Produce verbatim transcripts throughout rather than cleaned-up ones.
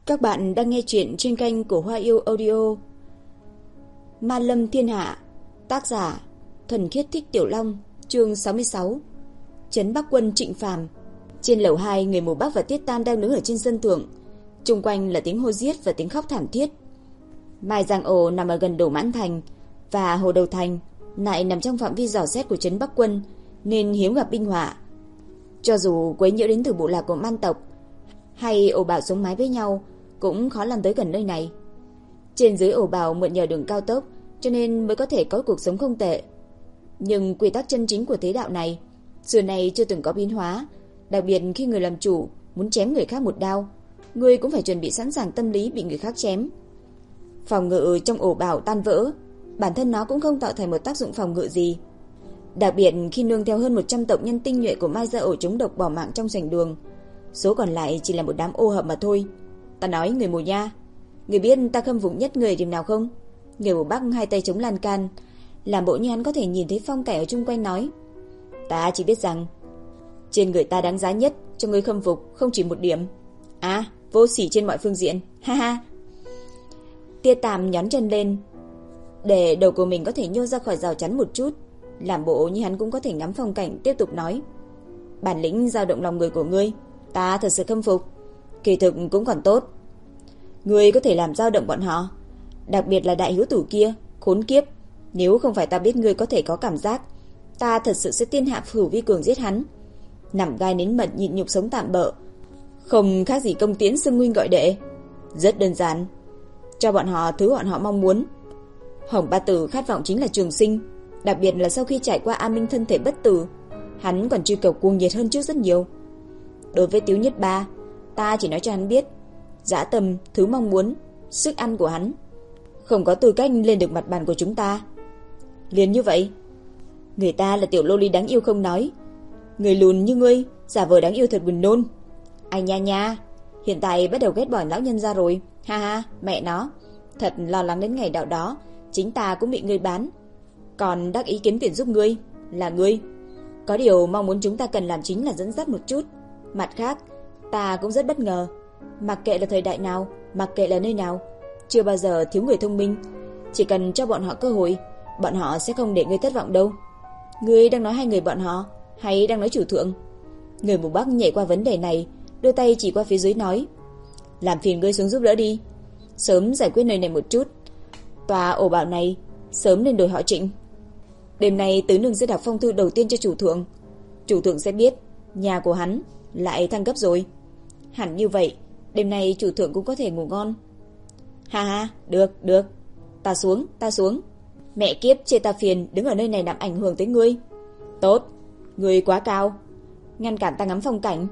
Các bạn đang nghe chuyện trên kênh của Hoa Yêu Audio. Ma Lâm Thiên Hạ, tác giả Thuần Khiết Thích Tiểu Long, chương sáu mươi sáu. Trấn Bắc Quân Trịnh Phàm. Trên lầu hai, người mù Bắc và Tiết Tam đang đứng ở trên sân thượng. Xung quanh là tiếng hô giết và tiếng khóc thảm thiết. Mai Giang Ổ nằm ở gần Đồ Mãn Thành và Hồ Đầu Thành lại nằm trong phạm vi dò xét của Trấn Bắc Quân, nên hiếm gặp binh họa. Cho dù quấy nhiễu đến từ bộ lạc của man tộc hay ổ bảo sống mái với nhau, cũng khó làm tới gần nơi này. Trên dưới ổ bào mượn nhờ đường cao tốc, cho nên mới có thể có cuộc sống không tệ. Nhưng quy tắc chân chính của thế đạo này xưa nay chưa từng có biến hóa. Đặc biệt khi người làm chủ muốn chém người khác một đao, người cũng phải chuẩn bị sẵn sàng tâm lý bị người khác chém. Phòng ngự trong ổ bào tan vỡ, bản thân nó cũng không tạo thành một tác dụng phòng ngự gì. Đặc biệt khi nương theo hơn một trăm tộc nhân tinh nhuệ của Mai Gia ổ chống độc bỏ mạng trong sảnh đường, số còn lại chỉ là một đám ô hợp mà thôi. Ta nói người mù nha, người biết ta khâm phục nhất người điểm nào không? Người mù Bắc hai tay chống lan can, làm bộ như hắn có thể nhìn thấy phong cảnh ở chung quanh, nói: Ta chỉ biết rằng trên người ta đáng giá nhất cho người khâm phục không chỉ một điểm. À, vô sỉ trên mọi phương diện. Ha ha. Tia Tàm nhón chân lên để đầu của mình có thể nhô ra khỏi rào chắn một chút, làm bộ như hắn cũng có thể ngắm phong cảnh, tiếp tục nói: Bản lĩnh dao động lòng người của ngươi, ta thật sự khâm phục. Kỳ thực cũng còn tốt. Ngươi có thể làm dao động bọn họ, đặc biệt là đại hiếu tử kia, khốn kiếp. Nếu không phải ta biết ngươi có thể có cảm giác, ta thật sự sẽ tiên hạ Phửu Vi Cường giết hắn. Nằm gai nến mật nhịn nhục sống tạm bợ, không khác gì công tiến xưng huynh gọi đệ. Rất đơn giản, cho bọn họ thứ bọn họ mong muốn. Hồng Ba Tử khát vọng chính là trường sinh, đặc biệt là sau khi trải qua an minh thân thể bất tử, hắn còn truy cầu cuồng nhiệt hơn trước rất nhiều. Đối với Tiếu Nhất Ba, ta chỉ nói cho hắn biết, dã tâm, thứ mong muốn, sức ăn của hắn không có tư cách lên được mặt bàn của chúng ta. Liền như vậy, người ta là tiểu lô ly đáng yêu không nói, người lùn như ngươi giả vờ đáng yêu thật buồn nôn. Ai nha nha, hiện tại bắt đầu ghét bỏ lão nhân ra rồi. Ha ha, mẹ nó, thật lo lắng đến ngày đạo đó chính ta cũng bị ngươi bán, còn đắc ý kiếm tiền giúp ngươi là ngươi. Có điều mong muốn chúng ta cần làm chính là dẫn dắt một chút. Mặt khác, ta cũng rất bất ngờ, mặc kệ là thời đại nào, mặc kệ là nơi nào, chưa bao giờ thiếu người thông minh. Chỉ cần cho bọn họ cơ hội, bọn họ sẽ không để ngươi thất vọng đâu. Ngươi đang nói hai người bọn họ, hay đang nói chủ thượng? Người mù Bắc nhảy qua vấn đề này, đưa tay chỉ qua phía dưới nói: Làm phiền ngươi xuống giúp đỡ đi, sớm giải quyết nơi này một chút. Tòa ổ bảo này sớm nên đổi họ Trịnh. Đêm nay tứ nương sẽ đọc phong thư đầu tiên cho chủ thượng. Chủ thượng sẽ biết nhà của hắn lại thăng cấp rồi. Hẳn như vậy, đêm nay chủ thượng cũng có thể ngủ ngon. Ha ha, được, được. Ta xuống, ta xuống. Mẹ kiếp, chê ta phiền đứng ở nơi này làm ảnh hưởng tới ngươi. Tốt, ngươi quá cao, ngăn cản ta ngắm phong cảnh.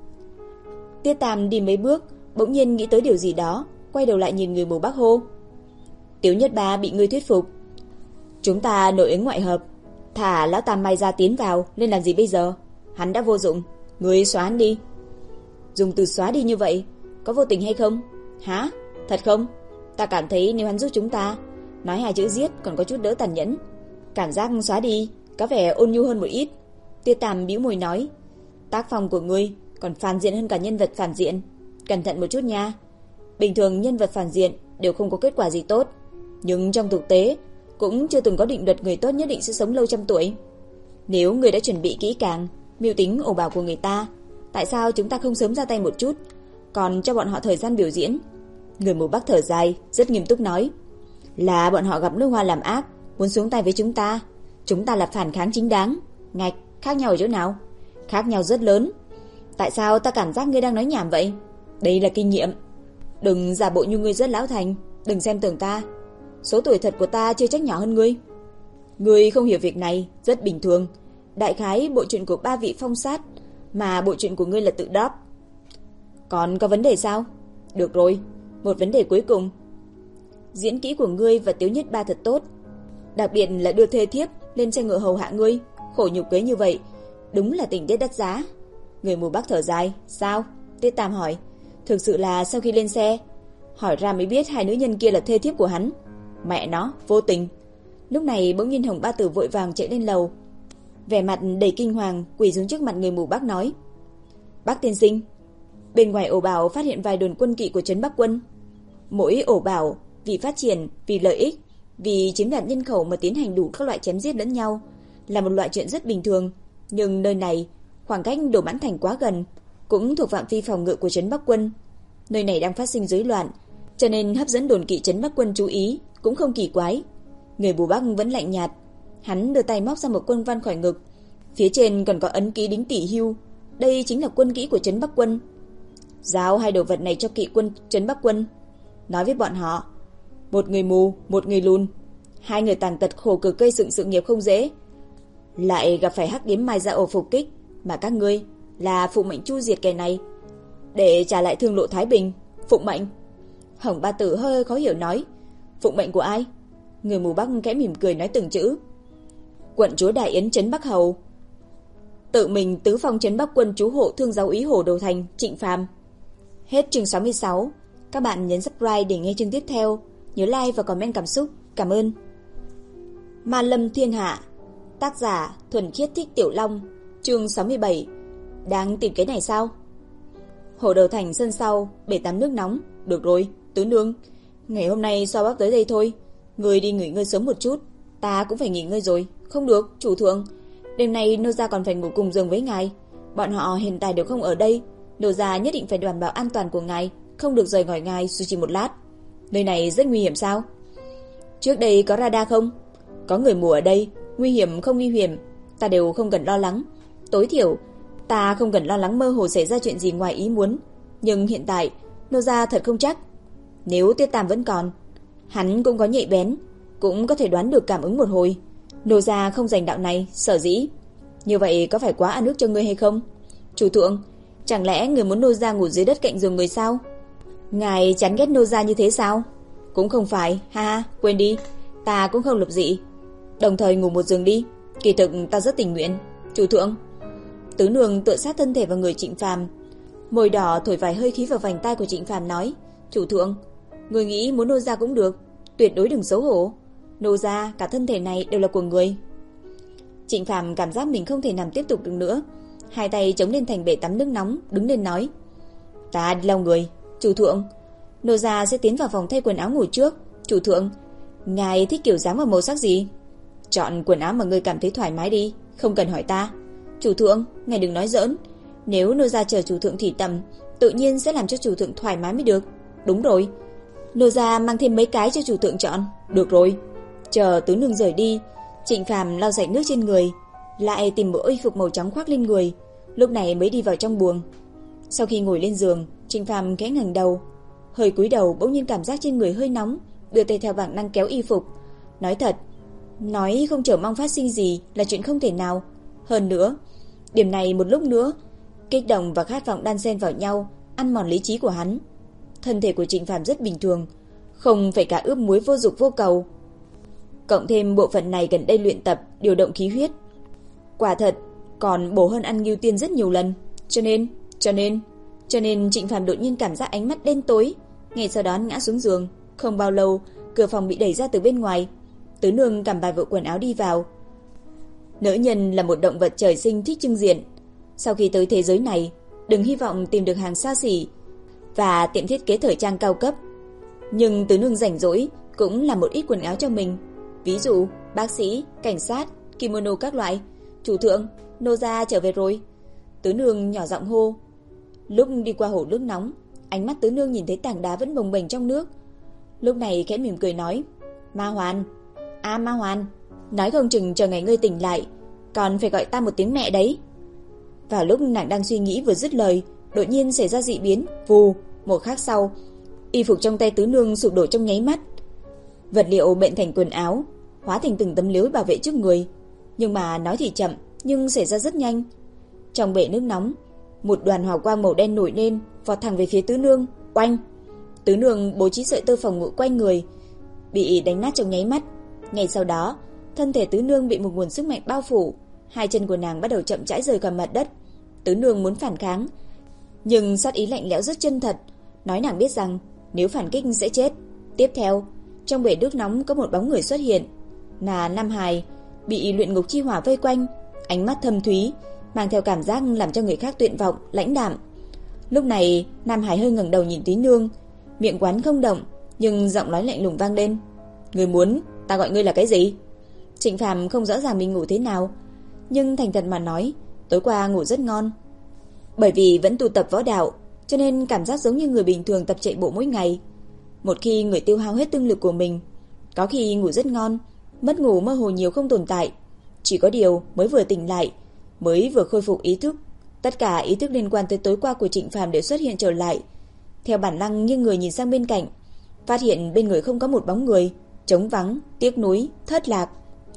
Tiết Tam đi mấy bước, bỗng nhiên nghĩ tới điều gì đó, quay đầu lại nhìn người mù Bắc hô: Tiếu Nhất Ba bị ngươi thuyết phục. Chúng ta nội ứng ngoại hợp, thả lão Tam Mai ra tiến vào, nên làm gì bây giờ? Hắn đã vô dụng, ngươi xóa hắn đi. Dùng từ xóa đi như vậy có vô tình hay không? Hả? Thật không? Ta cảm thấy nếu hắn giúp chúng ta nói hai chữ giết còn có chút đỡ tàn nhẫn. Cảm giác xóa đi có vẻ ôn nhu hơn một ít. Tiêu Tàm bĩu môi nói: Tác phong của ngươi còn phản diện hơn cả nhân vật phản diện. Cẩn thận một chút nha. Bình thường nhân vật phản diện đều không có kết quả gì tốt, nhưng trong thực tế cũng chưa từng có định luật người tốt nhất định sẽ sống lâu trăm tuổi. Nếu người đã chuẩn bị kỹ càng mưu tính ổ bảo của người ta, tại sao chúng ta không sớm ra tay một chút, còn cho bọn họ thời gian biểu diễn? Người mù Bắc thở dài, rất nghiêm túc nói: Là bọn họ gặp nước hoa làm ác, muốn xuống tay với chúng ta. Chúng ta là phản kháng chính đáng. Ngạch, khác nhau ở chỗ nào? Khác nhau rất lớn. Tại sao ta cảm giác ngươi đang nói nhảm vậy? Đây là kinh nghiệm. Đừng giả bộ như ngươi rất lão thành, đừng xem thường ta. Số tuổi thật của ta chưa chắc nhỏ hơn ngươi. Ngươi không hiểu việc này, rất bình thường. Đại khái bộ truyện của ba vị phong sát, mà bộ truyện của ngươi là tự đáp. Còn có vấn đề sao? Được rồi, một vấn đề cuối cùng. Diễn kỹ của ngươi và Tiếu Nhất Ba thật tốt, đặc biệt là đưa thê thiếp lên xe ngựa hầu hạ ngươi, khổ nhục kế như vậy, đúng là tình tiết đắt giá. Người mù Bắc thở dài. Sao? Tiết Tam hỏi. Thực sự là sau khi lên xe, hỏi ra mới biết hai nữ nhân kia là thê thiếp của hắn. Mẹ nó, vô tình. Lúc này bỗng nhiên Hồng Ba Tử vội vàng chạy lên lầu, vẻ mặt đầy kinh hoàng, quỳ xuống trước mặt người mù Bắc nói: Bác tiên sinh. Bên ngoài ổ bảo phát hiện vài đồn quân kỵ của trấn Bắc Quân. Mỗi ổ bảo vì phát triển, vì lợi ích, vì chiếm đoạt nhân khẩu mà tiến hành đủ các loại chém giết lẫn nhau là một loại chuyện rất bình thường. Nhưng nơi này, khoảng cách Đồ Mãn Thành quá gần, cũng thuộc phạm vi phòng ngự của trấn Bắc Quân. Nơi này đang phát sinh rối loạn, cho nên hấp dẫn đồn kỵ trấn Bắc Quân chú ý cũng không kỳ quái. Người Bù Bắc vẫn lạnh nhạt, hắn đưa tay móc ra một quân văn khỏi ngực, phía trên còn có ấn ký đính tỷ hưu, đây chính là quân kỹ của trấn Bắc Quân. Giao hai đồ vật này cho kỵ quân trấn Bắc Quân, nói với bọn họ, một người mù, một người lùn, hai người tàn tật khổ cực gây dựng sự nghiệp không dễ, lại gặp phải hắc điếm mai ra ổ phục kích, mà các ngươi là phụ mệnh chu diệt kẻ này, để trả lại thương lộ Thái Bình. Phụng mệnh. Hồng Ba Tử hơi khó hiểu nói, phụng mệnh của ai? Người mù Bắc khẽ mỉm cười nói từng chữ, quận chúa Đại Yến trấn Bắc Hầu, tự mình tứ phong trấn Bắc Quân chú hộ thương giáo úy Hồ Đầu Thành Trịnh Phàm. Hết chương sáu mươi sáu. Các bạn nhấn subscribe để nghe chương tiếp theo, nhớ like và comment cảm xúc. Cảm ơn. Ma Lâm Thiên Hạ, tác giả Thuần Khiết Thích Tiểu Long, chương sáu mươi bảy. Đang tìm cái này sao? Hồ Đầu Thành sân sau, bể tắm nước nóng. Được rồi, tứ nương, ngày hôm nay sao bác tới đây thôi, người đi nghỉ ngơi sớm một chút, ta cũng phải nghỉ ngơi rồi. Không được, chủ thượng, đêm nay nô gia còn phải ngủ cùng giường với ngài. Bọn họ hiện tại đều không ở đây, nô gia nhất định phải đảm bảo an toàn của ngài, không được rời khỏi ngài dù chỉ một lát. Nơi này rất nguy hiểm sao? Trước đây có radar không? Có người mù ở đây, nguy hiểm không nguy hiểm, ta đều không cần lo lắng. Tối thiểu, ta không cần lo lắng mơ hồ xảy ra chuyện gì ngoài ý muốn. Nhưng hiện tại, nô gia thật không chắc. Nếu Tiết Tam vẫn còn, hắn cũng có nhạy bén, cũng có thể đoán được cảm ứng một hồi. Nô gia không giành đạo này, sở dĩ. Như vậy có phải quá ăn ức cho ngươi hay không? Chủ thượng, chẳng lẽ người muốn nô gia ngủ dưới đất cạnh giường người sao? Ngài chán ghét nô gia như thế sao? Cũng không phải, ha ha, quên đi, ta cũng không lập dị. Đồng thời ngủ một giường đi, kỳ thực ta rất tình nguyện. Chủ thượng. Tứ nương tựa sát thân thể vào người Trịnh Phàm, môi đỏ thổi vài hơi khí vào vành tai của Trịnh Phàm nói, chủ thượng, người nghĩ muốn nô gia cũng được, tuyệt đối đừng xấu hổ. Nô gia, cả thân thể này đều là của người. Trịnh Phàm cảm giác mình không thể nằm tiếp tục được nữa, hai tay chống lên thành bể tắm nước nóng, đứng lên nói, ta đi lau người. Chủ thượng, nô gia sẽ tiến vào phòng thay quần áo ngủ trước. Chủ thượng, ngài thích kiểu dáng và màu sắc gì? Chọn quần áo mà ngươi cảm thấy thoải mái đi, không cần hỏi ta. Chủ thượng, ngài đừng nói giỡn, nếu nô gia chờ chủ thượng thì tầm, tự nhiên sẽ làm cho chủ thượng thoải mái mới được. Đúng rồi, nô gia mang thêm mấy cái cho chủ thượng chọn. Được rồi. Chờ tứ nương rời đi, Trịnh Phàm lau sạch nước trên người, lại tìm bộ y phục màu trắng khoác lên người, lúc này mới đi vào trong buồng. Sau khi ngồi lên giường, Trịnh Phàm khẽ ngẩng đầu, hơi cúi đầu, bỗng nhiên cảm giác trên người hơi nóng, đưa tay theo bản năng kéo y phục. Nói thật, nói không chờ mong phát sinh gì là chuyện không thể nào. Hơn nữa, điểm này một lúc nữa, kích động và khát vọng đan xen vào nhau, ăn mòn lý trí của hắn. Thân thể của Trịnh Phàm rất bình thường, không phải cả ướp muối vô dục vô cầu. Cộng thêm bộ phận này gần đây luyện tập, điều động khí huyết, quả thật còn bổ hơn ăn ngưu tiên rất nhiều lần. Cho nên, cho nên, cho nên Trịnh Phàm đột nhiên cảm giác ánh mắt đen tối, ngay sau đó ngã xuống giường. Không bao lâu, cửa phòng bị đẩy ra từ bên ngoài. Tứ nương cầm vài bộ quần áo đi vào. Nữ nhân là một động vật trời sinh thích trưng diện. Sau khi tới thế giới này, đừng hy vọng tìm được hàng xa xỉ và tiệm thiết kế thời trang cao cấp. Nhưng tứ nương rảnh rỗi cũng làm một ít quần áo cho mình, ví dụ bác sĩ, cảnh sát, kimono các loại. Chủ thượng, nô gia trở về rồi. Tứ nương nhỏ giọng hô. Lúc đi qua hồ nước nóng, ánh mắt tứ nương nhìn thấy tảng đá vẫn bồng bềnh trong nước, lúc này khẽ mỉm cười nói, Ma Hoàn, à Ma Hoàn, nói không chừng chờ ngày ngươi tỉnh lại còn phải gọi ta một tiếng mẹ đấy. Vào lúc nàng đang suy nghĩ vừa dứt lời, đột nhiên xảy ra dị biến. Vù, một khắc sau, y phục trong tay tứ nương sụp đổ trong nháy mắt, vật liệu bện thành quần áo hóa thành từng tấm lưới bảo vệ trước người. Nhưng mà nói thì chậm, nhưng xảy ra rất nhanh. Trong bể nước nóng, một đoàn hào quang màu đen nổi lên, vọt thẳng về phía tứ nương. Oanh! Tứ nương bố trí sợi tơ phòng ngự quanh người, bị đánh nát trong nháy mắt. Ngay sau đó, thân thể tứ nương bị một nguồn sức mạnh bao phủ, hai chân của nàng bắt đầu chậm rãi rời khỏi mặt đất. Tứ nương muốn phản kháng, nhưng sát ý lạnh lẽo rất chân thật, nói nàng biết rằng nếu phản kích sẽ chết. Tiếp theo, trong bể nước nóng có một bóng người xuất hiện, là Nam Hải, bị luyện ngục chi hỏa vây quanh, ánh mắt thâm thúy, mang theo cảm giác làm cho người khác tuyệt vọng, lãnh đạm. Lúc này Nam Hải hơi ngẩng đầu nhìn Túy Nương, miệng quán không động, nhưng giọng nói lạnh lùng vang lên. Ngươi muốn ta gọi ngươi là cái gì? Trịnh Phàm không rõ ràng mình ngủ thế nào, nhưng thành thật mà nói, tối qua ngủ rất ngon. Bởi vì vẫn tu tập võ đạo, cho nên cảm giác giống như người bình thường tập chạy bộ mỗi ngày. Một khi người tiêu hao hết tinh lực của mình, có khi ngủ rất ngon, mất ngủ mơ hồ nhiều không tồn tại. Chỉ có điều mới vừa tỉnh lại, mới vừa khôi phục ý thức, tất cả ý thức liên quan tới tối qua của Trịnh Phàm đều xuất hiện trở lại. Theo bản năng nghiêng người nhìn sang bên cạnh, phát hiện bên người không có một bóng người, trống vắng, tiếc nuối, thất lạc.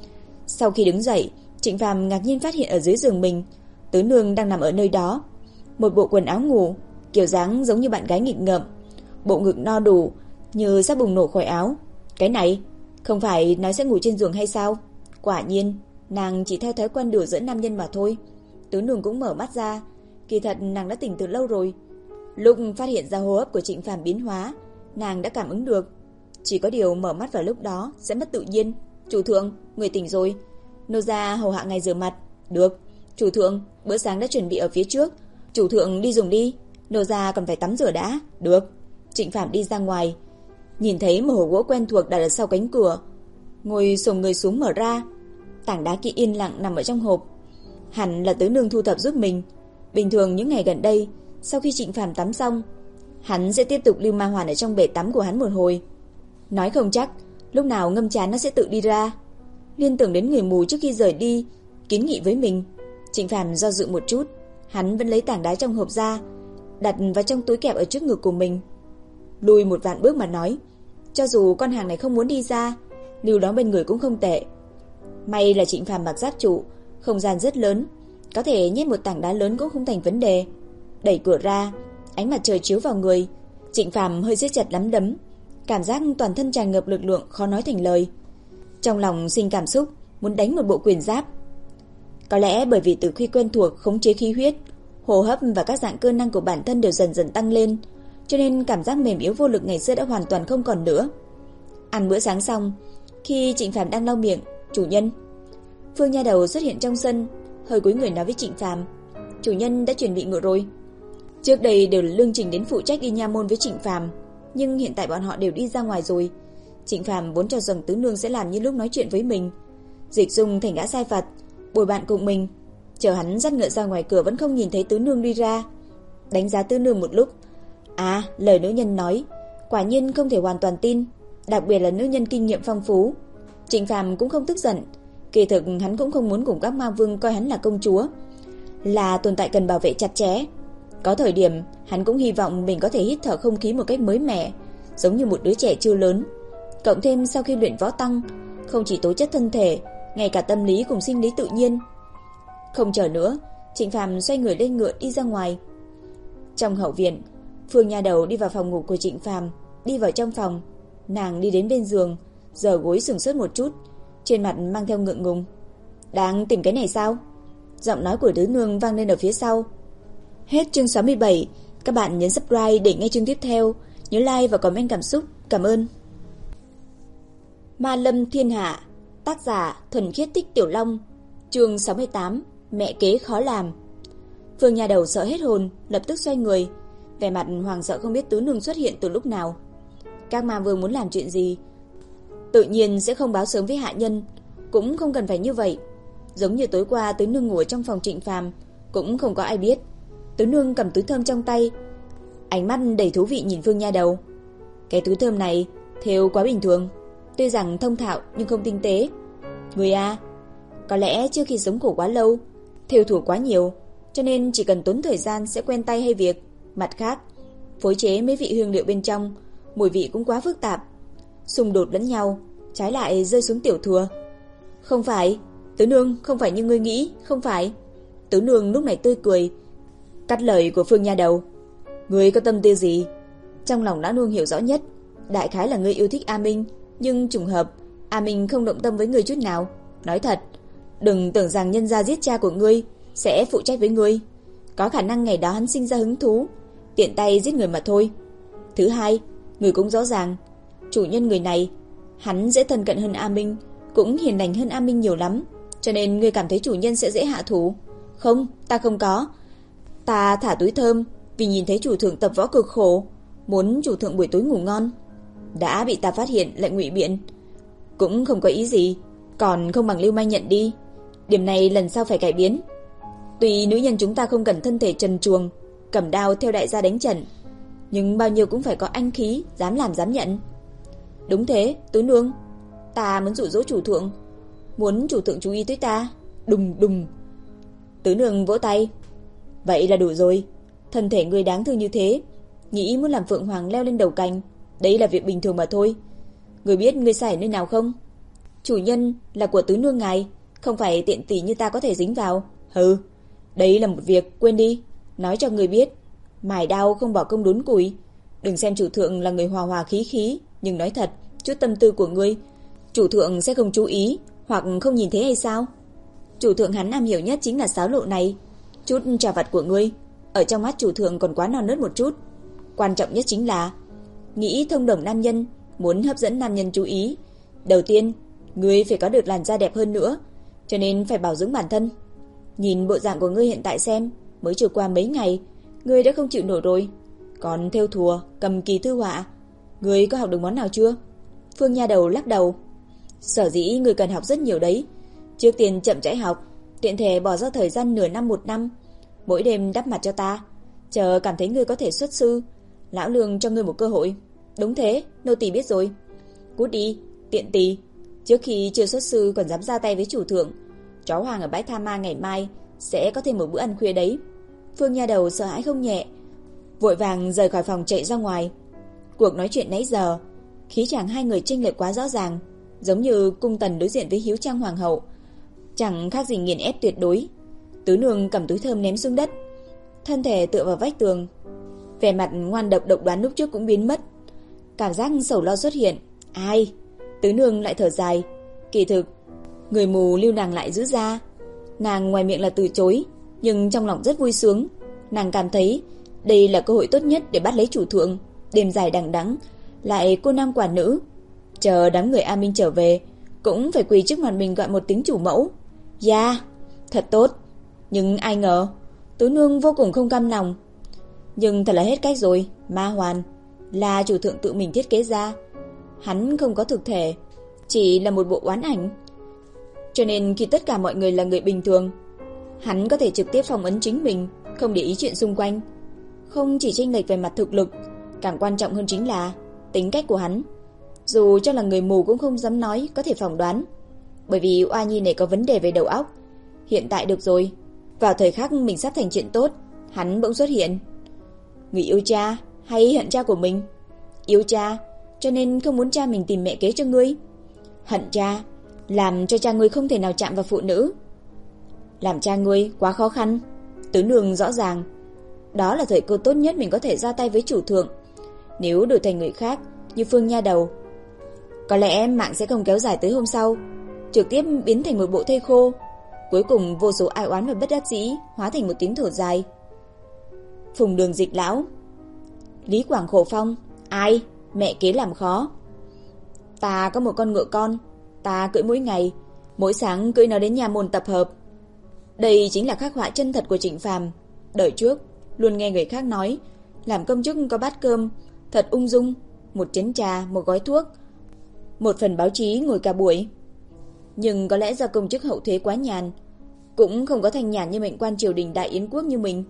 Sau khi đứng dậy, Trịnh Phàm ngạc nhiên phát hiện ở dưới giường mình, Tứ Nương đang nằm ở nơi đó, một bộ quần áo ngủ, kiểu dáng giống như bạn gái nghịch ngợm, bộ ngực no đủ như sắp bùng nổ khỏi áo. Cái này không phải nói sẽ ngủ trên giường hay sao? Quả nhiên, nàng chỉ theo thói quen đùa giỡn nam nhân mà thôi. Tứ Nương cũng mở mắt ra, kỳ thật nàng đã tỉnh từ lâu rồi. Lúc phát hiện ra hô hấp của Trịnh Phàm biến hóa, nàng đã cảm ứng được. Chỉ có điều mở mắt vào lúc đó sẽ mất tự nhiên. Chủ thượng, người tỉnh rồi. Nô gia hầu hạ ngài rửa mặt. Được. Chủ thượng, bữa sáng đã chuẩn bị ở phía trước. Chủ thượng đi dùng đi. Nô gia còn phải tắm rửa đã. Được. Trịnh Phàm đi ra ngoài, nhìn thấy một hộp gỗ quen thuộc đặt ở sau cánh cửa, ngồi xổm người xuống mở ra. Tảng đá kia yên lặng nằm ở trong hộp. Hẳn là Tứ Nương thu thập giúp mình. Bình thường những ngày gần đây, sau khi Trịnh Phàm tắm xong, hắn sẽ tiếp tục lưu ma hoàn ở trong bể tắm của hắn một hồi. Nói không chắc lúc nào ngâm chán nó sẽ tự đi ra. Liên tưởng đến người mù trước khi rời đi kiến nghị với mình, Trịnh Phàm do dự một chút, hắn vẫn lấy tảng đá trong hộp ra, đặt vào trong túi kẹp ở trước ngực của mình. Lùi một vạn bước mà nói, cho dù con hàng này không muốn đi ra, lưu đó bên người cũng không tệ. May là Trịnh Phàm mặc giáp trụ, không gian rất lớn, có thể nhét một tảng đá lớn cũng không thành vấn đề. Đẩy cửa ra, ánh mặt trời chiếu vào người, Trịnh Phàm hơi siết chặt nắm đấm, cảm giác toàn thân tràn ngập lực lượng khó nói thành lời. Trong lòng sinh cảm xúc muốn đánh một bộ quyền giáp. Có lẽ bởi vì từ khi quen thuộc khống chế khí huyết, hô hấp và các dạng cơ năng của bản thân đều dần dần tăng lên, cho nên cảm giác mềm yếu vô lực ngày xưa đã hoàn toàn không còn nữa. Ăn bữa sáng xong, khi Trịnh Phàm đang lau miệng, chủ nhân, Phương Nha Đầu xuất hiện trong sân, hơi cúi người nói với Trịnh Phàm, chủ nhân đã chuẩn bị ngựa rồi. Trước đây đều là Lương Trình đến phụ trách đi nha môn với Trịnh Phàm, nhưng hiện tại bọn họ đều đi ra ngoài rồi. Trịnh Phàm vốn cho rằng Tứ Nương sẽ làm như lúc nói chuyện với mình, dịch dung thành gã sai vặt, bồi bạn cùng mình. Chờ hắn dắt ngựa ra ngoài cửa vẫn không nhìn thấy Tứ Nương đi ra. Đánh giá Tứ Nương một lúc, à, lời nữ nhân nói, quả nhiên không thể hoàn toàn tin, đặc biệt là nữ nhân kinh nghiệm phong phú. Trịnh Phàm cũng không tức giận, kỳ thực hắn cũng không muốn cùng các ma vương coi hắn là công chúa, là tồn tại cần bảo vệ chặt chẽ. Có thời điểm, hắn cũng hy vọng mình có thể hít thở không khí một cách mới mẻ, giống như một đứa trẻ chưa lớn. Cộng thêm sau khi luyện võ tăng, không chỉ tố chất thân thể, ngay cả tâm lý cùng sinh lý tự nhiên. Không chờ nữa, Trịnh Phàm xoay người lên ngựa đi ra ngoài. Trong hậu viện, Phương Nha Đầu đi vào phòng ngủ của Trịnh Phàm, đi vào trong phòng, nàng đi đến bên giường, giở gối sừng sốt một chút, trên mặt mang theo ngượng ngùng. Đang tìm cái này sao? Giọng nói của Tứ Nương vang lên ở phía sau. Hết chương sáu mươi bảy, các bạn nhấn subscribe để nghe chương tiếp theo, nhớ like và comment cảm xúc, cảm ơn. Ma Lâm Thiên Hạ, tác giả Thuần Khiết Thích Tiểu Long, chương sáu mươi tám, mẹ kế khó làm. Phương Nha Đầu sợ hết hồn, lập tức xoay người, vẻ mặt hoảng sợ không biết Tứ Nương xuất hiện từ lúc nào. Các ma vương muốn làm chuyện gì, tự nhiên sẽ không báo sớm với hạ nhân, cũng không cần phải như vậy. Giống như tối qua Tứ Nương ngủ ở trong phòng Trịnh Phàm, cũng không có ai biết. Tứ Nương cầm túi thơm trong tay, ánh mắt đầy thú vị nhìn Phương Nha Đầu. Cái túi thơm này thêu quá bình thường, tuy rằng thông thạo nhưng không tinh tế. Người à, có lẽ trước khi sống khổ quá lâu, thêu thủ quá nhiều, cho nên chỉ cần tốn thời gian sẽ quen tay hay việc. Mặt khác, phối chế mấy vị hương liệu bên trong, mùi vị cũng quá phức tạp, xung đột lẫn nhau, trái lại rơi xuống tiểu thừa. Không phải, Tứ Nương, không phải như ngươi nghĩ, không phải. Tứ Nương lúc này tươi cười, cắt lời của Phương Nha Đầu. Ngươi có tâm tư gì? Trong lòng Lã Nương hiểu rõ nhất, đại khái là ngươi yêu thích A Minh, nhưng trùng hợp, A Minh không động tâm với ngươi chút nào. Nói thật, đừng tưởng rằng nhân gia giết cha của ngươi sẽ phụ trách với ngươi. Có khả năng ngày đó hắn sinh ra hứng thú, tiện tay giết người mà thôi. Thứ hai, ngươi cũng rõ ràng, chủ nhân người này, hắn dễ thân cận hơn A Minh, cũng hiền lành hơn A Minh nhiều lắm, cho nên ngươi cảm thấy chủ nhân sẽ dễ hạ thủ. Không, ta không có. Ta thả túi thơm vì nhìn thấy chủ thượng tập võ cực khổ, muốn chủ thượng buổi tối ngủ ngon. Đã bị ta phát hiện lại ngụy biện, cũng không có ý gì, còn không bằng lưu manh nhận đi. Điểm này lần sau phải cải biến. Tuy nữ nhân chúng ta không cần thân thể trần truồng, cầm đao theo đại gia đánh trận, nhưng bao nhiêu cũng phải có anh khí, dám làm dám nhận. Đúng thế, tứ nương, ta muốn dụ dỗ chủ thượng, muốn chủ thượng chú ý tới ta. Đùng đùng. Tứ nương vỗ tay. Vậy là đủ rồi. Thân thể ngươi đáng thương như thế, nghĩ muốn làm phượng hoàng leo lên đầu cành, đấy là việc bình thường mà thôi. Ngươi biết ngươi sai ở nơi nào không? Chủ nhân là của tứ nương ngài, không phải tiện tỷ như ta có thể dính vào. Hừ, đấy là một việc, quên đi. Nói cho ngươi biết, mài đao không bỏ công đốn củi. Đừng xem chủ thượng là người hòa hòa khí khí, nhưng nói thật, chút tâm tư của ngươi, chủ thượng sẽ không chú ý, hoặc không nhìn thấy hay sao? Chủ thượng hắn am hiểu nhất chính là xáo lộ này. Chút trà vặt của ngươi, ở trong mắt chủ thượng còn quá non nớt một chút. Quan trọng nhất chính là nghĩ thông đồng nam nhân, muốn hấp dẫn nam nhân chú ý. Đầu tiên, ngươi phải có được làn da đẹp hơn nữa, cho nên phải bảo dưỡng bản thân. Nhìn bộ dạng của ngươi hiện tại xem, mới trôi qua mấy ngày, ngươi đã không chịu nổi rồi. Còn thêu thùa, cầm kỳ thư họa, ngươi có học được món nào chưa? Phương nha đầu lắc đầu. Sở dĩ ngươi cần học rất nhiều đấy. Trước tiên chậm rãi học, tiện thể bỏ ra thời gian nửa năm một năm, mỗi đêm đắp mặt cho ta, chờ cảm thấy ngươi có thể xuất sư, lão lương cho ngươi một cơ hội. Đúng thế, nô tỳ biết rồi. Cút đi, tiện tỳ, trước khi chưa xuất sư còn dám ra tay với chủ thượng. Chó hoàng ở bãi tha ma ngày mai sẽ có thêm một bữa ăn khuya đấy. Phương nha đầu sợ hãi không nhẹ, vội vàng rời khỏi phòng chạy ra ngoài. Cuộc nói chuyện nãy giờ, khí chàng hai người chênh lệch quá rõ ràng, giống như cung tần đối diện với hiếu trang hoàng hậu, chẳng khác gì nghiền ép tuyệt đối. Tứ nương cầm túi thơm ném xuống đất, thân thể tựa vào vách tường, vẻ mặt ngoan độc độc đoán lúc trước cũng biến mất. Cảm giác sầu lo xuất hiện. Ai? Tứ nương lại thở dài. Kỳ thực, người mù lưu nàng lại giữ ra. Nàng ngoài miệng là từ chối, nhưng trong lòng rất vui sướng. Nàng cảm thấy đây là cơ hội tốt nhất để bắt lấy chủ thượng. Đêm dài đằng đẵng, lại cô nam quả nữ, chờ đám người A Minh trở về, cũng phải quỳ trước mặt mình gọi một tiếng chủ mẫu. Dạ, yeah, thật tốt. Nhưng ai ngờ, tứ nương vô cùng không cam lòng. Nhưng thật là hết cách rồi. Ma hoàn là chủ thượng tự mình thiết kế ra, hắn không có thực thể, chỉ là một bộ oán ảnh. Cho nên khi tất cả mọi người là người bình thường, hắn có thể trực tiếp phong ấn chính mình, không để ý chuyện xung quanh. Không chỉ chênh lệch về mặt thực lực, càng quan trọng hơn chính là tính cách của hắn. Dù cho là người mù cũng không dám nói, có thể phỏng đoán. Bởi vì oa nhi này có vấn đề về đầu óc. Hiện tại được rồi, vào thời khắc mình sắp thành chuyện tốt, hắn bỗng xuất hiện. Người yêu cha hay hận cha của mình? Yêu cha, cho nên không muốn cha mình tìm mẹ kế cho ngươi. Hận cha, làm cho cha ngươi không thể nào chạm vào phụ nữ. Làm cha ngươi quá khó khăn. Tứ nương rõ ràng, đó là thời cơ tốt nhất mình có thể ra tay với chủ thượng. Nếu đổi thành người khác, như Phương nha đầu, có lẽ mạng sẽ không kéo dài tới hôm sau, trực tiếp biến thành một bộ thây khô. Cuối cùng vô số ai oán và bất đắc dĩ hóa thành một tiếng thở dài. Phùng Đường Dịch lão. Lý Quảng Khổ Phong. Ai? Mẹ kế làm khó. Ta có một con ngựa con, ta cưỡi mỗi ngày, mỗi sáng cưỡi nó đến nhà môn tập hợp. Đây chính là khắc họa chân thật của Trịnh Phàm. Đời trước luôn nghe người khác nói, làm công chức có bát cơm thật ung dung, một chén trà, một gói thuốc, một phần báo chí ngồi cả buổi. Nhưng có lẽ do công chức hậu thế quá nhàn, cũng không có thanh nhàn như mệnh quan triều đình đại yến quốc như mình.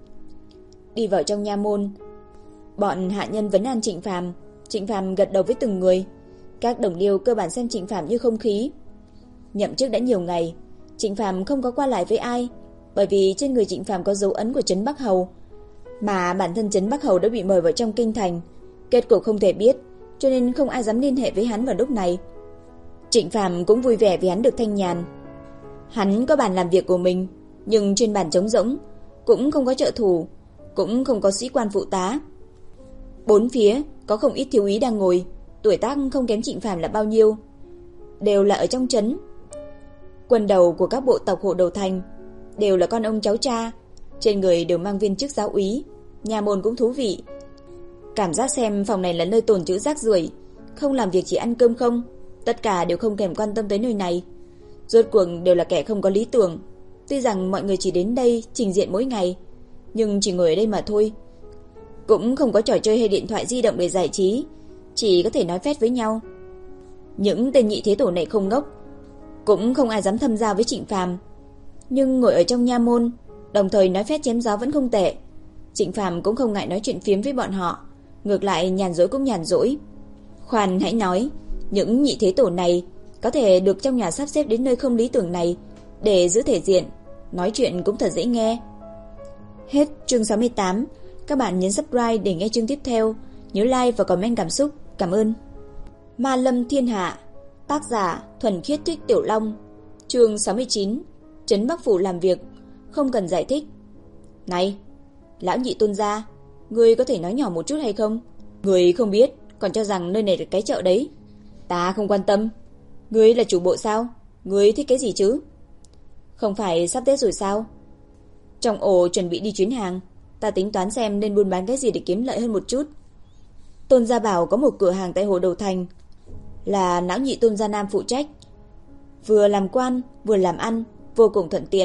Đi vào trong nha môn, bọn hạ nhân vấn an Trịnh Phàm. Trịnh Phàm gật đầu với từng người. Các đồng liêu cơ bản xem Trịnh Phàm như không khí. Nhậm chức đã nhiều ngày, Trịnh Phàm không có qua lại với ai, bởi vì trên người Trịnh Phàm có dấu ấn của Trấn Bắc Hầu, mà bản thân Trấn Bắc Hầu đã bị mời vào trong kinh thành. Kết cục không thể biết, cho nên không ai dám liên hệ với hắn vào lúc này. Trịnh Phàm cũng vui vẻ vì hắn được thanh nhàn. Hắn có bàn làm việc của mình, nhưng trên bàn trống rỗng, cũng không có trợ thủ, cũng không có sĩ quan phụ tá. Bốn phía có không ít thiếu úy đang ngồi, tuổi tác không kém Trịnh Phàm là bao nhiêu, đều là ở trong trấn. Quân đầu của các bộ tộc hộ đầu thành đều là con ông cháu cha, trên người đều mang viên chức giáo úy. Nhà môn cũng thú vị. Cảm giác xem phòng này là nơi tồn trữ rác rưởi, không làm việc chỉ ăn cơm không, tất cả đều không thèm quan tâm tới nơi này. Rốt cuộc đều là kẻ không có lý tưởng. Tuy rằng mọi người chỉ đến đây trình diện mỗi ngày, nhưng chỉ ngồi ở đây mà thôi, cũng không có trò chơi hay điện thoại di động để giải trí, chỉ có thể nói phét với nhau. Những tên nhị thế tổ này không ngốc, cũng không ai dám thâm giao với Trịnh Phàm, nhưng ngồi ở trong nha môn, đồng thời nói phét chém gió vẫn không tệ. Trịnh Phàm cũng không ngại nói chuyện phiếm với bọn họ, ngược lại nhàn rỗi cũng nhàn rỗi. Khoan hãy nói, những nhị thế tổ này có thể được trong nhà sắp xếp đến nơi không lý tưởng này để giữ thể diện, nói chuyện cũng thật dễ nghe. Hết chương sáu mươi tám. Các bạn nhấn subscribe để nghe chương tiếp theo. Nhớ like và comment cảm xúc. Cảm ơn. Ma Lâm Thiên Hạ. Tác giả Thuần Khiết Thích Tiểu Long. Chương sáu mươi chín. Trấn Bắc Phủ làm việc, không cần giải thích. Này, lão nhị Tôn gia, ngươi có thể nói nhỏ một chút hay không? Ngươi không biết, còn cho rằng nơi này là cái chợ đấy. Ta không quan tâm. Ngươi là chủ bộ sao? Ngươi thích cái gì chứ? Không phải sắp Tết rồi sao? Trong ổ chuẩn bị đi chuyến hàng, ta tính toán xem nên buôn bán cái gì để kiếm lợi hơn một chút. Tôn gia bảo có một cửa hàng tại Hồ Đầu Thành, là lão nhị Tôn gia Nam phụ trách. Vừa làm quan, vừa làm ăn, vô cùng thuận tiện.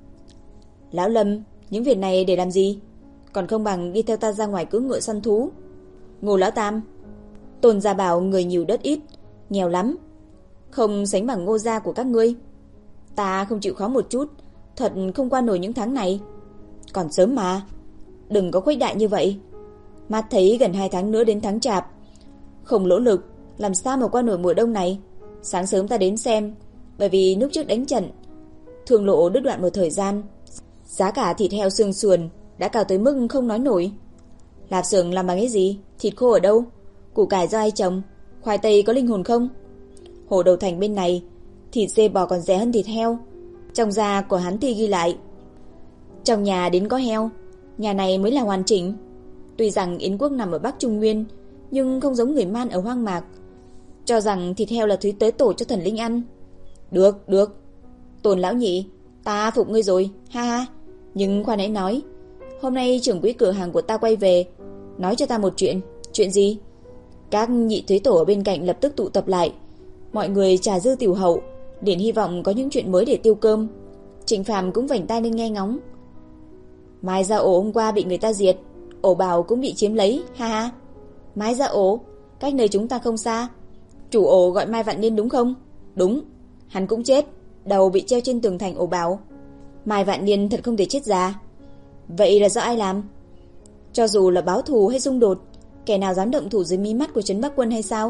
Lão Lâm, những việc này để làm gì? Còn không bằng đi theo ta ra ngoài cưỡi ngựa săn thú. Ngô lão tam. Tôn gia bảo người nhiều đất ít, nghèo lắm, không sánh bằng Ngô gia của các ngươi. Ta không chịu khó một chút, thật không qua nổi những tháng này. Còn sớm mà, đừng có khuếch đại như vậy. Mắt thấy gần hai tháng nữa đến tháng Chạp, không nỗ lực làm sao mà qua nổi mùa đông này. Sáng sớm ta đến xem, bởi vì lúc trước đánh trận, thương lộ đứt đoạn một thời gian, giá cả thịt heo xương sườn đã cao tới mức không nói nổi. Lạp xưởng làm bằng cái gì? Thịt khô ở đâu? Củ cải do ai trồng? Khoai tây có linh hồn không? Hồ Đầu Thành bên này, thịt dê bò còn rẻ hơn thịt heo. Trong gia của hắn thì ghi lại, trong nhà đến có heo, nhà này mới là hoàn chỉnh. Tuy rằng Yến quốc nằm ở Bắc Trung Nguyên, nhưng không giống người Man ở hoang mạc, cho rằng thịt heo là thứ tế tổ cho thần linh ăn. Được, được. Tôn lão nhị, ta phục ngươi rồi, ha ha. Nhưng khoan hãy nói, hôm nay trưởng quỹ cửa hàng của ta quay về, nói cho ta một chuyện. Chuyện gì? Các nhị thuế tổ ở bên cạnh lập tức tụ tập lại, mọi người trà dư tiểu hậu, liền hy vọng có những chuyện mới để tiêu cơm. Trịnh Phàm cũng vành tai lên nghe ngóng. Mai Gia Ổ hôm qua bị người ta diệt, ổ bào cũng bị chiếm lấy, ha ha. Mai Gia Ổ, cách nơi chúng ta không xa. Chủ ổ gọi Mai Vạn Niên đúng không? Đúng, hắn cũng chết, đầu bị treo trên tường thành ổ bào. Mai Vạn Niên thật không thể chết già. Vậy là do ai làm? Cho dù là báo thù hay xung đột, kẻ nào dám động thủ dưới mí mắt của Trấn Bắc Quân hay sao?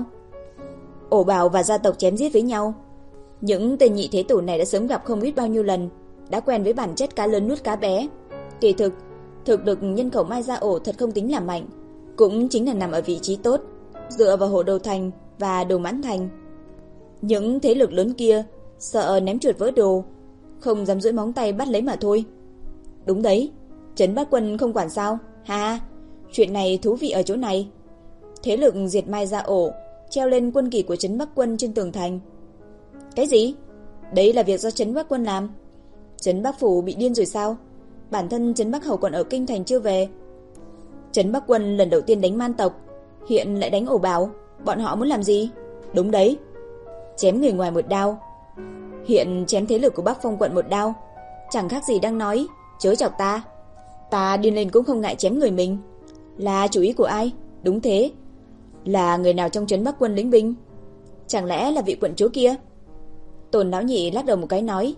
Ổ bào và gia tộc chém giết với nhau. Những tên nhị thế tổ này đã sớm gặp không biết bao nhiêu lần, đã quen với bản chất cá lớn nuốt cá bé. Kỳ thực, thực lực nhân khẩu Mai Gia Ổ thật không tính là mạnh, cũng chính là nằm ở vị trí tốt, dựa vào Hồ Đầu Thành và Đồ Mãn Thành. Những thế lực lớn kia sợ ném chuột vỡ đồ, không dám duỗi móng tay bắt lấy mà thôi. Đúng đấy, Trấn Bắc Quân không quản sao? Ha, chuyện này thú vị ở chỗ này. Thế lực diệt Mai Gia Ổ treo lên quân kỳ của Trấn Bắc Quân trên tường thành. Cái gì? Đấy là việc do Trấn Bắc Quân làm. Trấn Bắc Phủ bị điên rồi sao? Bản thân Trấn Bắc Hầu còn ở kinh thành chưa về. Trấn Bắc Quân lần đầu tiên đánh man tộc, hiện lại đánh ổ bào. Bọn họ muốn làm gì? Đúng đấy, chém người ngoài một đao. Hiện chém thế lực của Bắc Phong quận một đao, chẳng khác gì đang nói chớ chọc ta. Ta điên lên cũng không ngại chém người mình. Là chủ ý của ai? Đúng thế, là người nào trong Trấn Bắc Quân lĩnh binh? Chẳng lẽ là vị quận chúa kia? Tôn lão nhị lắc đầu một cái nói,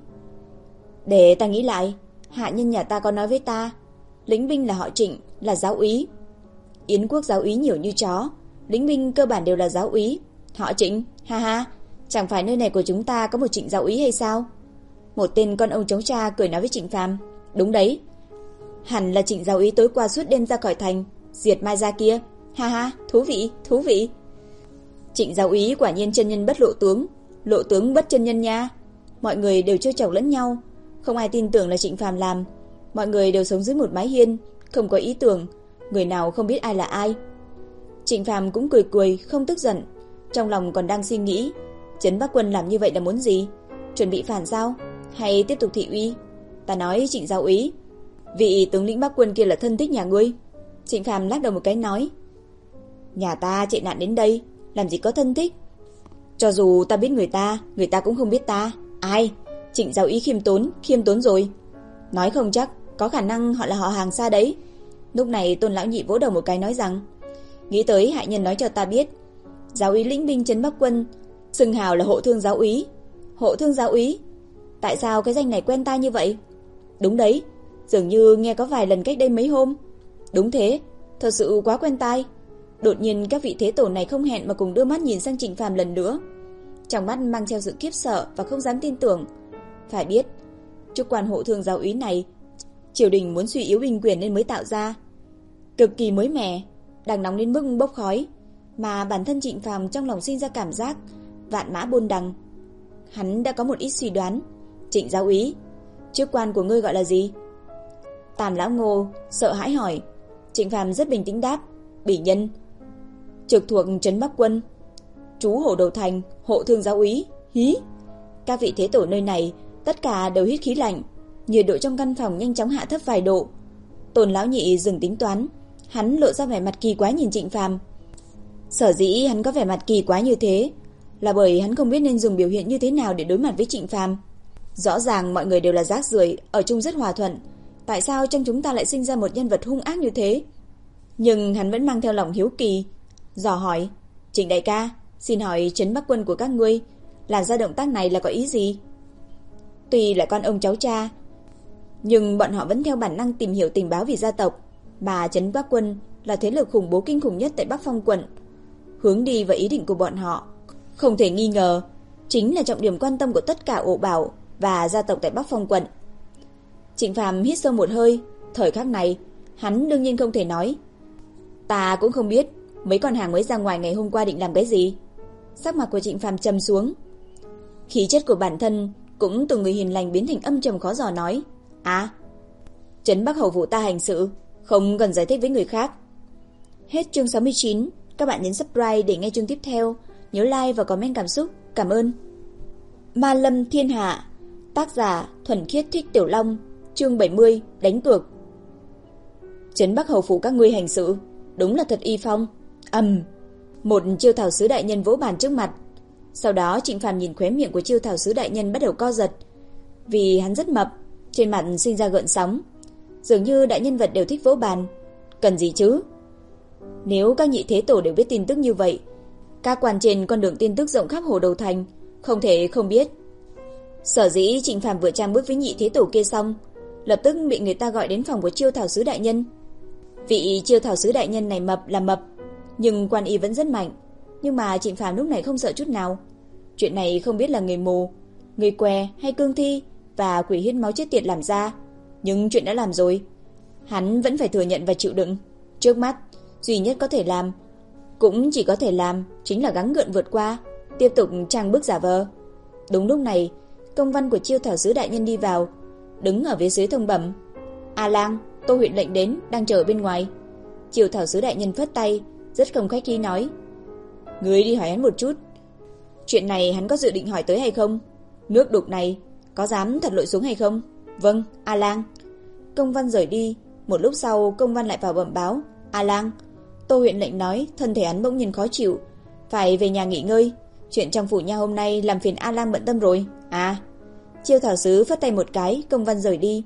để ta nghĩ lại. Hạ nhân nhà ta có nói với ta, lĩnh binh là họ Trịnh, là giáo úy. Yến quốc giáo úy nhiều như chó, lĩnh binh cơ bản đều là giáo úy. Họ Trịnh, ha ha, chẳng phải nơi này của chúng ta có một Trịnh giáo úy hay sao? Một tên con ông chống cha cười nói với Trịnh Phàm, đúng đấy, hẳn là Trịnh giáo úy tối qua suốt đêm ra khỏi thành, diệt Mai gia kia. Ha ha, thú vị, thú vị. Trịnh giáo úy quả nhiên chân nhân bất lộ tướng, lộ tướng bất chân nhân nha. Mọi người đều trêu chọc lẫn nhau, không ai tin tưởng là Trịnh Phàm làm. Mọi người đều sống dưới một mái hiên, không có ý tưởng, người nào không biết ai là ai. Trịnh Phàm cũng cười cười, không tức giận, trong lòng còn đang suy nghĩ, Trấn Bắc Quân làm như vậy là muốn gì? Chuẩn bị phản sao? Hay tiếp tục thị uy? Ta nói Trịnh giáo úy, vị tướng lĩnh Bắc Quân kia là thân thích nhà ngươi. Trịnh Phàm lắc đầu một cái nói, nhà ta chạy nạn đến đây, làm gì có thân thích. Cho dù ta biết người ta, người ta cũng không biết ta. Ai? Trịnh giáo úy khiêm tốn, khiêm tốn rồi. Nói không chắc, có khả năng họ là họ hàng xa đấy. Lúc này Tôn lão nhị vỗ đầu một cái nói rằng: "Nghĩ tới hại nhân nói cho ta biết, giáo úy lĩnh binh trấn Bắc Quân xưng hào là hộ thương giáo úy." Hộ thương giáo úy? Tại sao cái danh này quen tai như vậy? Đúng đấy, dường như nghe có vài lần cách đây mấy hôm. Đúng thế, thật sự quá quen tai. Đột nhiên các vị thế tổ này không hẹn mà cùng đưa mắt nhìn sang Trịnh Phàm lần nữa, trong mắt mang theo sự khiếp sợ và không dám tin tưởng. Phải biết, chức quan hộ thương giáo úy này triều đình muốn suy yếu binh quyền nên mới tạo ra, cực kỳ mới mẻ, đang nóng đến mức bốc khói, mà bản thân Trịnh Phàm trong lòng sinh ra cảm giác vạn mã buôn đằng. Hắn đã có một ít suy đoán. "Trịnh giáo úy, chức quan của ngươi gọi là gì?" Tam lão Ngô sợ hãi hỏi. Trịnh Phàm rất bình tĩnh đáp: "Bỉ nhân, trực thuộc trấn Bắc Quân, trú Hổ Đầu Thành, hộ thương giáo úy." Hí! Các vị thế tổ nơi này tất cả đều hít khí lạnh, nhiệt độ trong căn phòng nhanh chóng hạ thấp vài độ. Tôn lão nhị dừng tính toán, hắn lộ ra vẻ mặt kỳ quái nhìn Trịnh Phàm. Sở dĩ hắn có vẻ mặt kỳ quái như thế là bởi hắn không biết nên dùng biểu hiện như thế nào để đối mặt với Trịnh Phàm. Rõ ràng mọi người đều là rác rưởi, ở chung rất hòa thuận, tại sao trong chúng ta lại sinh ra một nhân vật hung ác như thế? Nhưng hắn vẫn mang theo lòng hiếu kỳ, dò hỏi: "Trịnh đại ca, xin hỏi trấn Bắc Quân của các ngươi làm ra động tác này là có ý gì?" Tuy là con ông cháu cha, nhưng bọn họ vẫn theo bản năng tìm hiểu tình báo về gia tộc, mà trấn Bắc Quân là thế lực khủng bố kinh khủng nhất tại Bắc Phong quận. Hướng đi và ý định của bọn họ không thể nghi ngờ chính là trọng điểm quan tâm của tất cả ổ bảo và gia tộc tại Bắc Phong quận. Trịnh Phàm hít sâu một hơi, thời khắc này, hắn đương nhiên không thể nói: "Ta cũng không biết mấy con hàng mới ra ngoài ngày hôm qua định làm cái gì." Sắc mặt của Trịnh Phàm trầm xuống, khí chất của bản thân cũng từ người hiền lành biến thành âm trầm khó dò nói: "À, trấn Bắc hầu vụ ta hành sự, không cần giải thích với người khác." Hết chương sáu mươi chín, các bạn nhấn subscribe để nghe chương tiếp theo, nhớ like và comment cảm xúc. Cảm ơn. Ma Lâm Thiên Hạ, tác giả Thuần Khiết Thích Tiểu Long, chương bảy mươi, đánh cược. Trấn Bắc hầu phủ các ngươi hành sự, đúng là thật y phong. Ầm, một Chiêu Thảo sứ đại nhân vỗ bàn trước mặt. Sau đó Trịnh Phàm nhìn khóe miệng của Chiêu Thảo sứ đại nhân bắt đầu co giật, vì hắn rất mập, trên mặt sinh ra gợn sóng. Dường như đại nhân vật đều thích vỗ bàn. Cần gì chứ? Nếu các nhị thế tổ đều biết tin tức như vậy, các quan trên con đường tin tức rộng khắp Hồ Đầu Thành không thể không biết. Sở dĩ Trịnh Phàm vừa trang bước với nhị thế tổ kia xong, lập tức bị người ta gọi đến phòng của Chiêu Thảo sứ đại nhân. Vị Chiêu Thảo sứ đại nhân này mập là mập, nhưng quan y vẫn rất mạnh. Nhưng mà Trịnh Phàm lúc này không sợ chút nào. Chuyện này không biết là người mù, người què hay cương thi và quỷ hiến máu chết tiệt làm ra, nhưng chuyện đã làm rồi, hắn vẫn phải thừa nhận và chịu đựng. Trước mắt duy nhất có thể làm, cũng chỉ có thể làm, chính là gắng gượng vượt qua, tiếp tục trang bước giả vờ. Đúng lúc này, công văn của Chiêu Thảo sứ đại nhân đi vào, đứng ở phía dưới thông bẩm: "A Lang, Tô huyện lệnh đến, đang chờ ở bên ngoài." Chiêu Thảo sứ đại nhân phất tay, rất không khách khí nói: "Ngươi đi hỏi hắn một chút, chuyện này hắn có dự định hỏi tới hay không? Nước đục này có dám thật lội xuống hay không?" "Vâng, A Lang." Công văn rời đi, một lúc sau công văn lại vào bẩm báo: "A Lang, Tô huyện lệnh nói thân thể hắn bỗng nhiên khó chịu, phải về nhà nghỉ ngơi. Chuyện trong phủ nha hôm nay làm phiền A Lang bận tâm rồi." "À." Chiêu Thảo sứ phất tay một cái, công văn rời đi.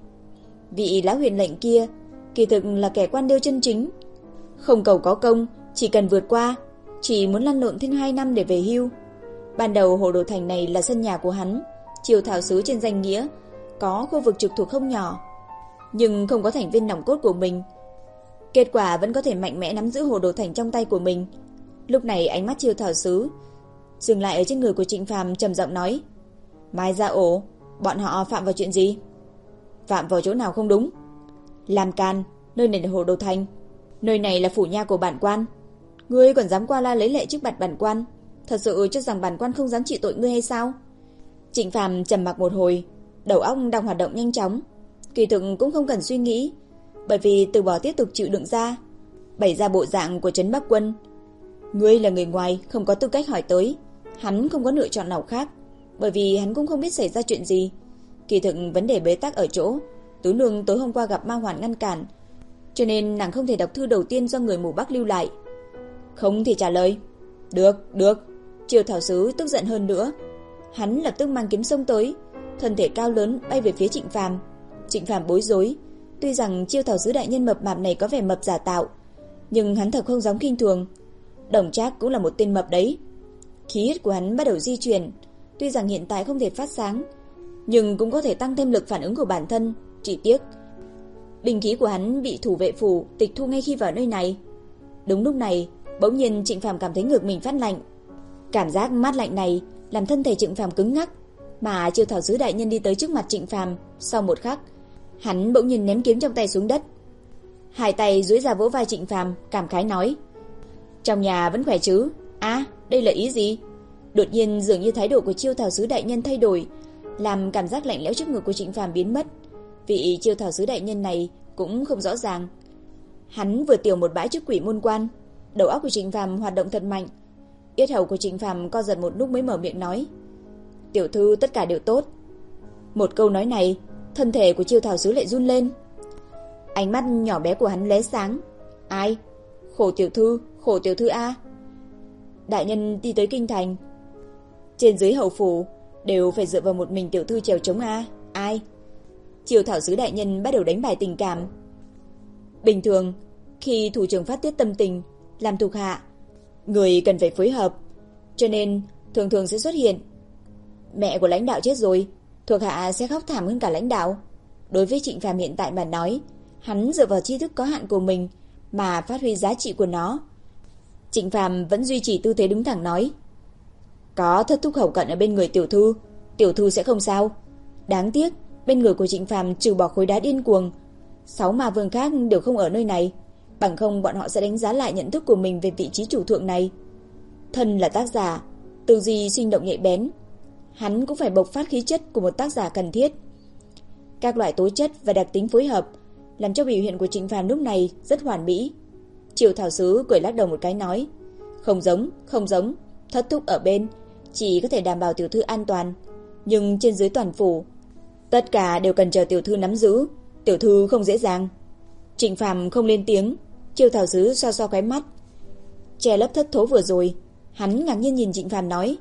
Vị lão huyện lệnh kia kỳ thực là kẻ quan liêu chân chính, không cầu có công, chỉ cần vượt qua, chỉ muốn lăn lộn thêm hai năm để về hưu. Ban đầu Hồ Đồ Thành này là sân nhà của hắn, Chiêu Thảo sứ trên danh nghĩa có khu vực trực thuộc không nhỏ, nhưng không có thành viên nòng cốt của mình. Kết quả vẫn có thể mạnh mẽ nắm giữ Hồ Đồ Thành trong tay của mình. Lúc này ánh mắt Chiêu Thảo sứ dừng lại ở trên người của Trịnh Phàm, trầm giọng nói: "Mai Gia Ổ, bọn họ phạm vào chuyện gì?" "Phạm vào chỗ nào không đúng?" "Làm can, nơi này là Hồ Đồ Thành, nơi này là phủ nha của bản quan. Ngươi còn dám qua la lấy lệ trước mặt bản quan, thật sự cho rằng bản quan không dám trị tội ngươi hay sao?" Trịnh Phàm trầm mặc một hồi, đầu óc đang hoạt động nhanh chóng. Kỳ thực cũng không cần suy nghĩ, bởi vì từ bỏ tiếp tục chịu đựng ra, bày ra bộ dạng của trấn Bắc Quân. Ngươi là người ngoài, không có tư cách hỏi tới. Hắn không có lựa chọn nào khác, bởi vì hắn cũng không biết xảy ra chuyện gì. Kỳ thực vấn đề bế tắc ở chỗ Tứ Nương tối hôm qua gặp Ma Hoàn ngăn cản, cho nên nàng không thể đọc thư đầu tiên do người mù Bắc lưu lại. Không thể trả lời. Được, được. Chiêu Thảo sứ tức giận hơn nữa. Hắn lập tức mang kiếm xông tới, thân thể cao lớn bay về phía Trịnh Phàm. Trịnh Phàm bối rối, Tuy rằng Chiêu Thảo Sứ đại nhân mập mạp này có vẻ mập giả tạo, nhưng hắn thật không dám khinh thường. Đồng Trác cũng là một tên mập đấy. Khí huyết của hắn bắt đầu di chuyển, tuy rằng hiện tại không thể phát sáng, nhưng cũng có thể tăng thêm lực phản ứng của bản thân. Chỉ tiếc binh khí của hắn bị thủ vệ phủ tịch thu ngay khi vào nơi này. Đúng lúc này, bỗng nhiên Trịnh Phàm cảm thấy ngực mình phát lạnh. Cảm giác mát lạnh này làm thân thể Trịnh Phàm cứng ngắc, mà Chiêu Thảo Sứ đại nhân đi tới trước mặt Trịnh Phàm, sau một khắc, hắn bỗng nhiên ném kiếm trong tay xuống đất. Hai tay duỗi ra vỗ vai Trịnh Phàm, cảm khái nói: "Trong nhà vẫn khỏe chứ? À, đây là ý gì?" Đột nhiên dường như thái độ của Chiêu Thảo Sứ đại nhân thay đổi, làm cảm giác lạnh lẽo trước ngực của Trịnh Phàm biến mất. Vị Chiêu Thảo Sứ đại nhân này cũng không rõ ràng. Hắn vừa tiểu một bãi trước Quỷ Môn Quan, đầu óc của Trịnh Phàm hoạt động thật mạnh. Yết hầu của Trịnh Phàm co giật một lúc mới mở miệng nói: "Tiểu thư tất cả đều tốt." Một câu nói này, thân thể của Chiêu Thảo Sứ lại run lên. Ánh mắt nhỏ bé của hắn lóe sáng. "Ai? Khổ tiểu thư, khổ tiểu thư a." Đại nhân đi tới kinh thành, trên dưới hầu phủ đều phải dựa vào một mình tiểu thư chèo chống a. Ai? Chiêu Thảo Sứ đại nhân bắt đầu đánh bài tình cảm. Bình thường, khi thủ trưởng phát tiết tâm tình, làm thuộc hạ, người cần phải phối hợp, cho nên thường thường sẽ xuất hiện: "Mẹ của lãnh đạo chết rồi." Thuộc hạ sẽ khóc thảm hơn cả lãnh đạo. Đối với Trịnh Phàm hiện tại mà nói, hắn dựa vào tri thức có hạn của mình mà phát huy giá trị của nó. Trịnh Phàm vẫn duy trì tư thế đứng thẳng nói: "Có thất thúc hậu cận ở bên người tiểu thư, tiểu thư sẽ không sao." Đáng tiếc, bên người của Trịnh Phàm trừ bỏ khối đá điên cuồng, sáu ma vương khác đều không ở nơi này, bằng không bọn họ sẽ đánh giá lại nhận thức của mình về vị trí chủ thượng này. Thân là tác giả, tư duy sinh động nhạy bén, hắn cũng phải bộc phát khí chất của một tác giả cần thiết. Các loại tố chất và đặc tính phối hợp làm cho biểu hiện của Trịnh Phàm lúc này rất hoàn mỹ. Chiêu Thảo Sứ cười lắc đầu một cái nói: "Không giống, không giống, thất thúc ở bên chỉ có thể đảm bảo tiểu thư an toàn, nhưng trên dưới toàn phủ tất cả đều cần chờ tiểu thư nắm giữ, tiểu thư không dễ dàng." Trịnh Phàm không lên tiếng. Chiêu Thảo Sứ xoa xoa khóe mắt, che lấp thất thố vừa rồi. Hắn ngạc nhiên nhìn Trịnh Phàm nói: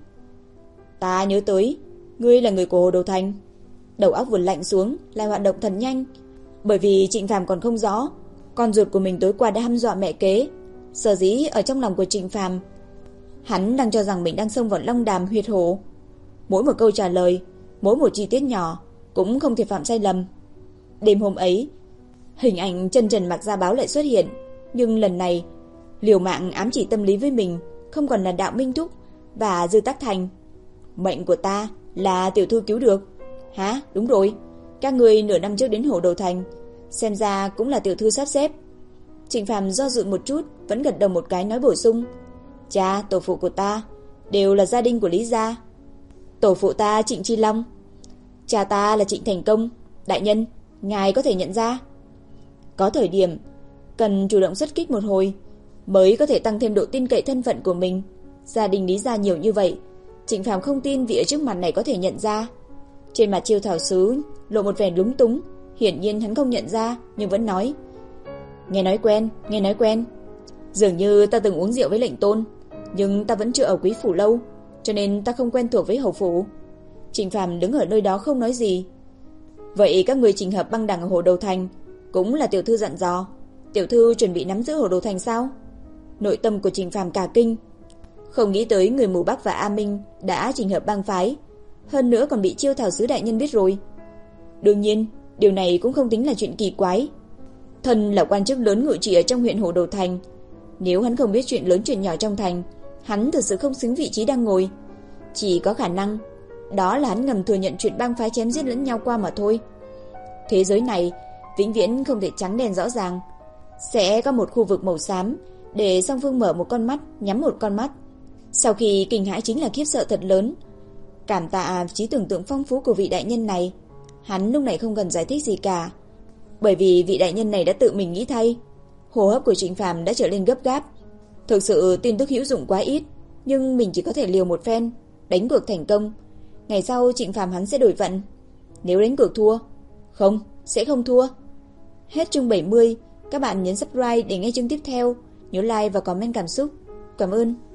"Ta nhớ tới, ngươi là người của Hồ Đồ Thành." Đầu óc vừa lạnh xuống, lại hoạt động thần nhanh, bởi vì Trịnh Phàm còn không rõ con ruột của mình tối qua đã hăm dọa mẹ kế. Sở dĩ ở trong lòng của Trịnh Phàm, hắn đang cho rằng mình đang xông vào long đàm huyệt hổ. Mỗi một câu trả lời, mỗi một chi tiết nhỏ cũng không thể phạm sai lầm. Đêm hôm ấy, hình ảnh chân trần mặc da báo lại xuất hiện, nhưng lần này liều mạng ám chỉ tâm lý với mình không còn là Đạo Minh Thúc và Dư Tắc Thành. "Mệnh của ta là tiểu thư cứu được." "Hả? Đúng rồi, các người nửa năm trước đến Hồ Đồ Thành, xem ra cũng là tiểu thư sắp xếp." Trịnh Phàm do dự một chút, vẫn gật đầu một cái nói bổ sung: "Cha, tổ phụ của ta đều là gia đình của Lý gia. Tổ phụ ta Trịnh Chi Long, cha ta là Trịnh Thành Công. Đại nhân, ngài có thể nhận ra." Có thời điểm cần chủ động xuất kích một hồi mới có thể tăng thêm độ tin cậy thân phận của mình. Gia đình Lý gia nhiều như vậy, Trịnh Phàm không tin vị ở trước mặt này có thể nhận ra. Trên mặt Chiêu Thảo Sứ lộ một vẻ lúng túng, hiển nhiên hắn không nhận ra, nhưng vẫn nói: "Nghe nói quen, nghe nói quen. Dường như ta từng uống rượu với lệnh tôn, nhưng ta vẫn chưa ở quý phủ lâu, cho nên ta không quen thuộc với hầu phủ." Trịnh Phàm đứng ở nơi đó không nói gì. "Vậy các người trình hợp băng đảng ở Hồ Đồ Thành cũng là tiểu thư dặn dò? Tiểu thư chuẩn bị nắm giữ Hồ Đồ Thành sao?" Nội tâm của Trịnh Phàm cả kinh, không nghĩ tới người mù Bắc và A Minh đã trình hợp bang phái, hơn nữa còn bị Chiêu Thảo Sứ đại nhân biết rồi. Đương nhiên, điều này cũng không tính là chuyện kỳ quái. Thân là quan chức lớn ngự trị ở trong huyện Hồ Đồ Thành, nếu hắn không biết chuyện lớn chuyện nhỏ trong thành, hắn thực sự không xứng vị trí đang ngồi. Chỉ có khả năng đó là hắn ngầm thừa nhận chuyện bang phái chém giết lẫn nhau qua mà thôi. Thế giới này vĩnh viễn không thể trắng đen rõ ràng, sẽ có một khu vực màu xám để song phương mở một con mắt nhắm một con mắt. Sau khi kinh hãi chính là khiếp sợ thật lớn. Cảm tạ trí tưởng tượng phong phú của vị đại nhân này, hắn lúc này không cần giải thích gì cả, bởi vì vị đại nhân này đã tự mình nghĩ thay. Hô hấp của Trịnh Phàm đã trở nên gấp gáp. Thực sự tin tức hữu dụng quá ít, nhưng mình chỉ có thể liều một phen. Đánh cược thành công, ngày sau Trịnh Phàm hắn sẽ đổi vận. Nếu đánh cược thua, không, sẽ không thua. Hết chương bảy mươi, các bạn nhấn subscribe để nghe chương tiếp theo. Nhớ like và comment cảm xúc. Cảm ơn.